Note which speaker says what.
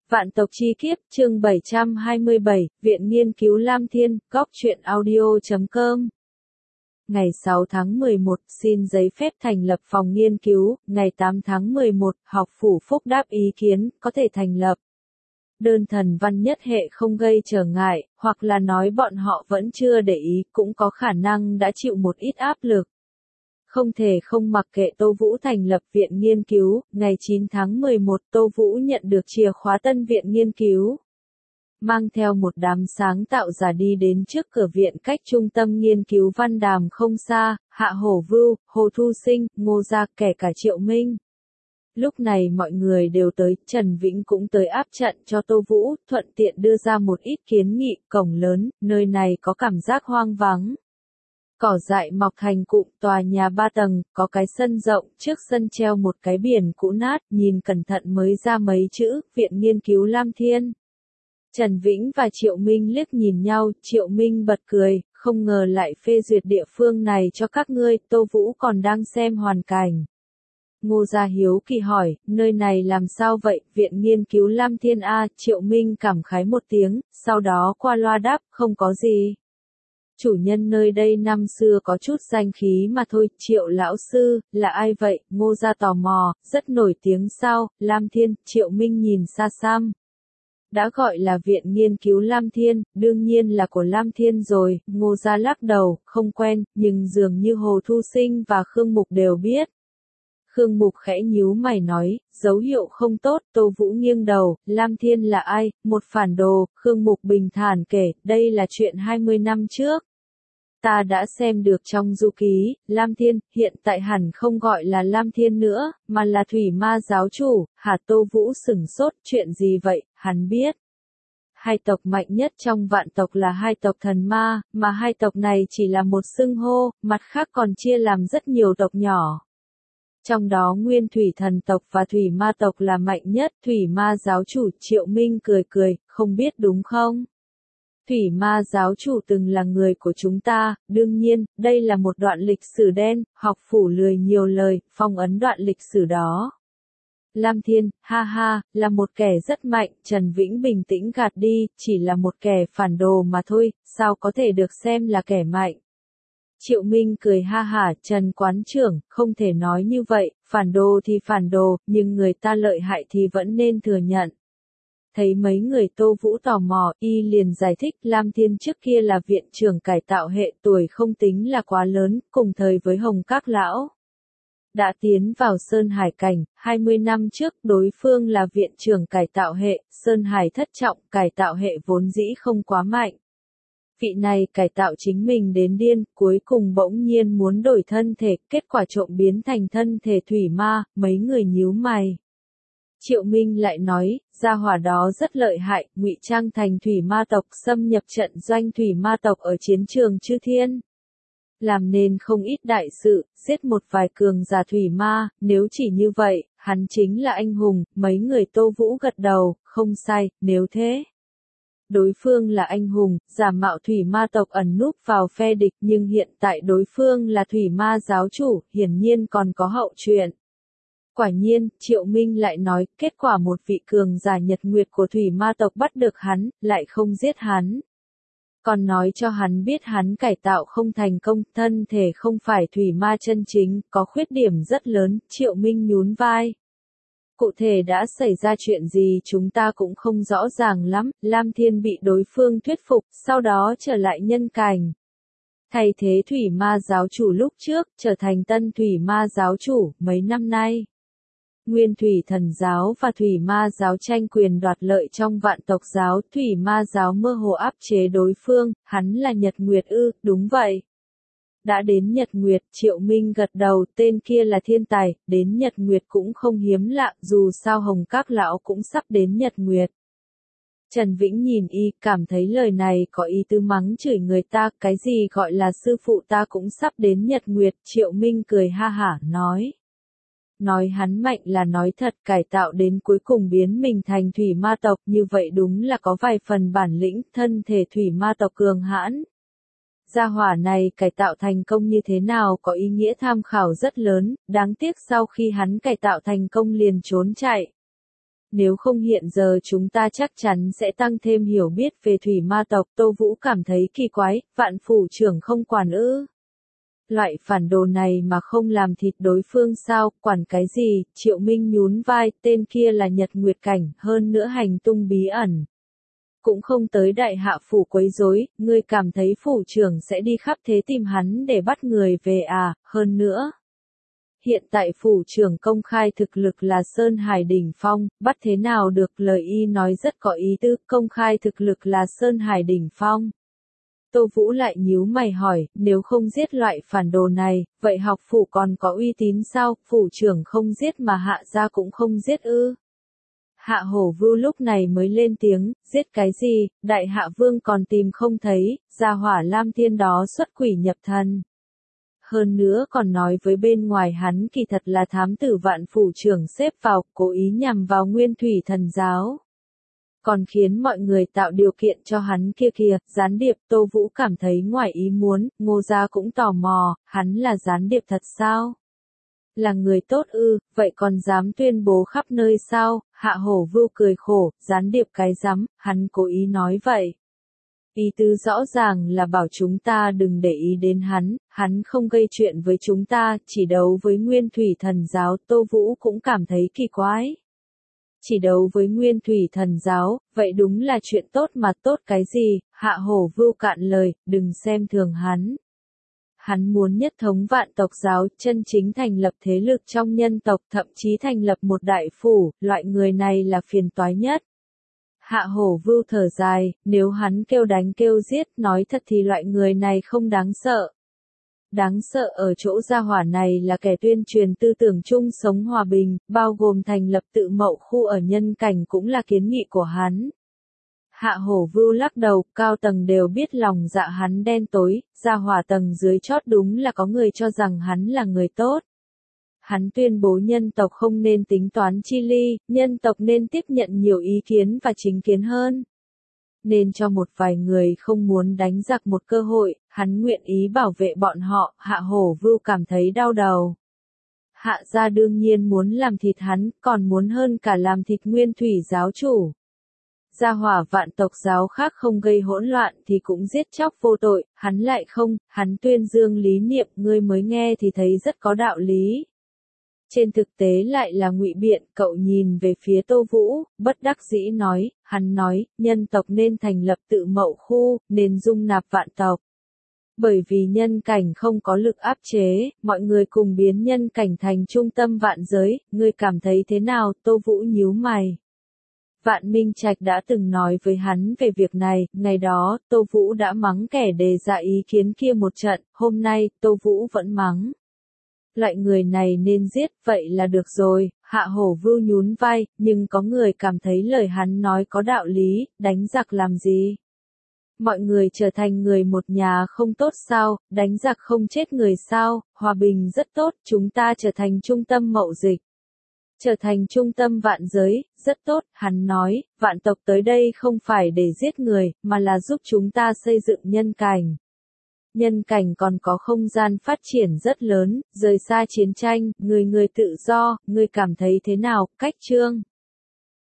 Speaker 1: Vạn tộc chi kiếp, chương 727, Viện Nghiên cứu Lam Thiên, góc truyện audio.com. Ngày 6 tháng 11, xin giấy phép thành lập phòng nghiên cứu, ngày 8 tháng 11, học phủ Phúc đáp ý kiến, có thể thành lập. Đơn thần văn nhất hệ không gây trở ngại, hoặc là nói bọn họ vẫn chưa để ý, cũng có khả năng đã chịu một ít áp lực. Không thể không mặc kệ Tô Vũ thành lập viện nghiên cứu, ngày 9 tháng 11 Tô Vũ nhận được chìa khóa tân viện nghiên cứu. Mang theo một đám sáng tạo giả đi đến trước cửa viện cách trung tâm nghiên cứu Văn Đàm không xa, Hạ Hổ Vưu, Hồ Thu Sinh, Ngô Gia kể cả Triệu Minh. Lúc này mọi người đều tới, Trần Vĩnh cũng tới áp trận cho Tô Vũ, thuận tiện đưa ra một ít kiến nghị, cổng lớn, nơi này có cảm giác hoang vắng. Cỏ dại mọc thành cụm, tòa nhà 3 tầng, có cái sân rộng, trước sân treo một cái biển cũ nát, nhìn cẩn thận mới ra mấy chữ, Viện Nghiên cứu Lam Thiên. Trần Vĩnh và Triệu Minh liếc nhìn nhau, Triệu Minh bật cười, không ngờ lại phê duyệt địa phương này cho các ngươi, Tô Vũ còn đang xem hoàn cảnh. Ngô Gia hiếu kỳ hỏi, nơi này làm sao vậy, Viện Nghiên cứu Lam Thiên A, Triệu Minh cảm khái một tiếng, sau đó qua loa đáp, không có gì. Chủ nhân nơi đây năm xưa có chút danh khí mà thôi, Triệu lão sư, là ai vậy, Ngô Gia tò mò, rất nổi tiếng sao, Lam Thiên, Triệu Minh nhìn xa xăm. Đã gọi là Viện Nghiên cứu Lam Thiên, đương nhiên là của Lam Thiên rồi, Ngô Gia lắc đầu, không quen, nhưng dường như Hồ Thu Sinh và Khương Mục đều biết. Khương Mục khẽ nhíu mày nói, dấu hiệu không tốt, Tô Vũ nghiêng đầu, Lam Thiên là ai, một phản đồ, Khương Mục bình thản kể, đây là chuyện 20 năm trước. Ta đã xem được trong du ký, Lam Thiên, hiện tại hẳn không gọi là Lam Thiên nữa, mà là Thủy Ma giáo chủ, hả Tô Vũ sửng sốt, chuyện gì vậy, hắn biết. Hai tộc mạnh nhất trong vạn tộc là hai tộc thần ma, mà hai tộc này chỉ là một xưng hô, mặt khác còn chia làm rất nhiều tộc nhỏ. Trong đó Nguyên Thủy thần tộc và Thủy Ma tộc là mạnh nhất, Thủy Ma giáo chủ, Triệu Minh cười cười, không biết đúng không? Thủy Ma giáo chủ từng là người của chúng ta, đương nhiên, đây là một đoạn lịch sử đen, học phủ lười nhiều lời, phong ấn đoạn lịch sử đó. Lam Thiên, ha ha, là một kẻ rất mạnh, Trần Vĩnh bình tĩnh gạt đi, chỉ là một kẻ phản đồ mà thôi, sao có thể được xem là kẻ mạnh. Triệu Minh cười ha hả, Trần quán trưởng, không thể nói như vậy, phản đồ thì phản đồ, nhưng người ta lợi hại thì vẫn nên thừa nhận. Thấy mấy người Tô Vũ tò mò, y liền giải thích, Lam Thiên trước kia là viện trưởng cải tạo hệ, tuổi không tính là quá lớn, cùng thời với Hồng Các Lão. Đã tiến vào Sơn Hải cảnh, 20 năm trước đối phương là viện trưởng cải tạo hệ, Sơn Hải thất trọng, cải tạo hệ vốn dĩ không quá mạnh. Vị này cải tạo chính mình đến điên, cuối cùng bỗng nhiên muốn đổi thân thể, kết quả trộm biến thành thân thể thủy ma, mấy người nhíu mày. Triệu Minh lại nói, gia hỏa đó rất lợi hại, ngụy trang thành thủy ma tộc, xâm nhập trận doanh thủy ma tộc ở chiến trường Chư Thiên. Làm nên không ít đại sự, giết một vài cường giả thủy ma, nếu chỉ như vậy, hắn chính là anh hùng, mấy người Tô Vũ gật đầu, không sai, nếu thế. Đối phương là anh hùng, giả mạo thủy ma tộc ẩn núp vào phe địch nhưng hiện tại đối phương là thủy ma giáo chủ, hiển nhiên còn có hậu truyện. Quả nhiên, Triệu Minh lại nói, kết quả một vị cường giả nhật nguyệt của thủy ma tộc bắt được hắn, lại không giết hắn. Còn nói cho hắn biết hắn cải tạo không thành công, thân thể không phải thủy ma chân chính, có khuyết điểm rất lớn, Triệu Minh nhún vai. Cụ thể đã xảy ra chuyện gì chúng ta cũng không rõ ràng lắm, Lam Thiên bị đối phương thuyết phục, sau đó trở lại nhân cảnh. Thay thế thủy ma giáo chủ lúc trước, trở thành tân thủy ma giáo chủ, mấy năm nay. Nguyên Thủy thần giáo và Thủy ma giáo tranh quyền đoạt lợi trong vạn tộc giáo, Thủy ma giáo mơ hồ áp chế đối phương, hắn là Nhật Nguyệt ư, đúng vậy. Đã đến Nhật Nguyệt, Triệu Minh gật đầu, tên kia là thiên tài, đến Nhật Nguyệt cũng không hiếm lạ, dù sao Hồng Các Lão cũng sắp đến Nhật Nguyệt. Trần Vĩnh nhìn y, cảm thấy lời này có ý tứ mắng chửi người ta, cái gì gọi là sư phụ ta cũng sắp đến Nhật Nguyệt, Triệu Minh cười ha hả, nói. Nói hắn mạnh là nói thật, cải tạo đến cuối cùng biến mình thành thủy ma tộc, như vậy đúng là có vài phần bản lĩnh, thân thể thủy ma tộc cường hãn. Gia hỏa này cải tạo thành công như thế nào có ý nghĩa tham khảo rất lớn, đáng tiếc sau khi hắn cải tạo thành công liền trốn chạy. Nếu không hiện giờ chúng ta chắc chắn sẽ tăng thêm hiểu biết về thủy ma tộc. Tô Vũ cảm thấy kỳ quái, Vạn phủ trưởng không quản ư? Loại phản đồ này mà không làm thịt đối phương sao, quản cái gì? Triệu Minh nhún vai, tên kia là Nhật Nguyệt Cảnh, hơn nữa hành tung bí ẩn. Cũng không tới đại hạ phủ quấy rối, ngươi cảm thấy phủ trưởng sẽ đi khắp thế tìm hắn để bắt người về à, hơn nữa. Hiện tại phủ trưởng công khai thực lực là Sơn Hải đỉnh phong, bắt thế nào được, lời y nói rất có ý tứ, công khai thực lực là Sơn Hải đỉnh phong. Tô Vũ lại nhíu mày hỏi, nếu không giết loại phản đồ này, vậy học phủ còn có uy tín sao, phủ trưởng không giết mà hạ gia cũng không giết ư? Hạ Hổ Vưu lúc này mới lên tiếng, giết cái gì, đại hạ vương còn tìm không thấy, gia hỏa Lam Thiên đó xuất quỷ nhập thần. Hơn nữa còn nói với bên ngoài hắn kỳ thật là thám tử Vạn phủ trưởng xếp vào, cố ý nhằm vào Nguyên Thủy Thần Giáo. Còn khiến mọi người tạo điều kiện cho hắn kia kìa, gián điệp. Tô Vũ cảm thấy ngoài ý muốn, Ngô Gia cũng tò mò, hắn là gián điệp thật sao? Là người tốt ư, vậy còn dám tuyên bố khắp nơi sao? Hạ Hổ Vưu cười khổ, gián điệp cái rắm, hắn cố ý nói vậy. Ý tứ rõ ràng là bảo chúng ta đừng để ý đến hắn không gây chuyện với chúng ta, chỉ đấu với Nguyên Thủy Thần Giáo. Tô Vũ cũng cảm thấy kỳ quái. Chỉ đấu với Nguyên Thủy Thần Giáo, vậy đúng là chuyện tốt mà, tốt cái gì? Hạ Hổ Vưu cạn lời, đừng xem thường hắn. Hắn muốn nhất thống vạn tộc giáo, chân chính thành lập thế lực trong nhân tộc, thậm chí thành lập một đại phủ, loại người này là phiền toái nhất. Hạ Hổ Vưu thở dài, nếu hắn kêu đánh kêu giết, nói thật thì loại người này không đáng sợ. Đáng sợ ở chỗ gia hỏa này là kẻ tuyên truyền tư tưởng chung sống hòa bình, bao gồm thành lập tự mậu khu ở nhân cảnh cũng là kiến nghị của hắn. Hạ Hổ Vưu lắc đầu, cao tầng đều biết lòng dạ hắn đen tối, gia hỏa tầng dưới chót đúng là có người cho rằng hắn là người tốt. Hắn tuyên bố nhân tộc không nên tính toán chi ly, nhân tộc nên tiếp nhận nhiều ý kiến và chính kiến hơn. Nên cho một vài người không muốn đánh giặc một cơ hội, hắn nguyện ý bảo vệ bọn họ. Hạ Hổ Vưu cảm thấy đau đầu. Hạ gia đương nhiên muốn làm thịt hắn, còn muốn hơn cả làm thịt Nguyên Thủy giáo chủ. Gia hỏa vạn tộc giáo khác không gây hỗn loạn thì cũng giết chóc vô tội, hắn lại không, hắn tuyên dương lý niệm, ngươi mới nghe thì thấy rất có đạo lý. Trên thực tế lại là ngụy biện. Cậu nhìn về phía Tô Vũ, bất đắc dĩ nói, hắn nói, nhân tộc nên thành lập tự mậu khu, nên dung nạp vạn tộc. Bởi vì nhân cảnh không có lực áp chế, mọi người cùng biến nhân cảnh thành trung tâm vạn giới, ngươi cảm thấy thế nào? Tô Vũ nhíu mày. Vạn Minh Trạch đã từng nói với hắn về việc này, ngày đó, Tô Vũ đã mắng kẻ đề ra ý kiến kia một trận, hôm nay, Tô Vũ vẫn mắng. Loại người này nên giết, vậy là được rồi. Hạ Hổ Vưu nhún vai, nhưng có người cảm thấy lời hắn nói có đạo lý, đánh giặc làm gì? Mọi người trở thành người một nhà không tốt sao, đánh giặc không chết người sao, hòa bình rất tốt, chúng ta trở thành trung tâm mậu dịch. Trở thành trung tâm vạn giới, rất tốt, hắn nói, vạn tộc tới đây không phải để giết người, mà là giúp chúng ta xây dựng nhân cảnh. Nhân cảnh còn có không gian phát triển rất lớn, rời xa chiến tranh, người tự do, ngươi cảm thấy thế nào? Cách chương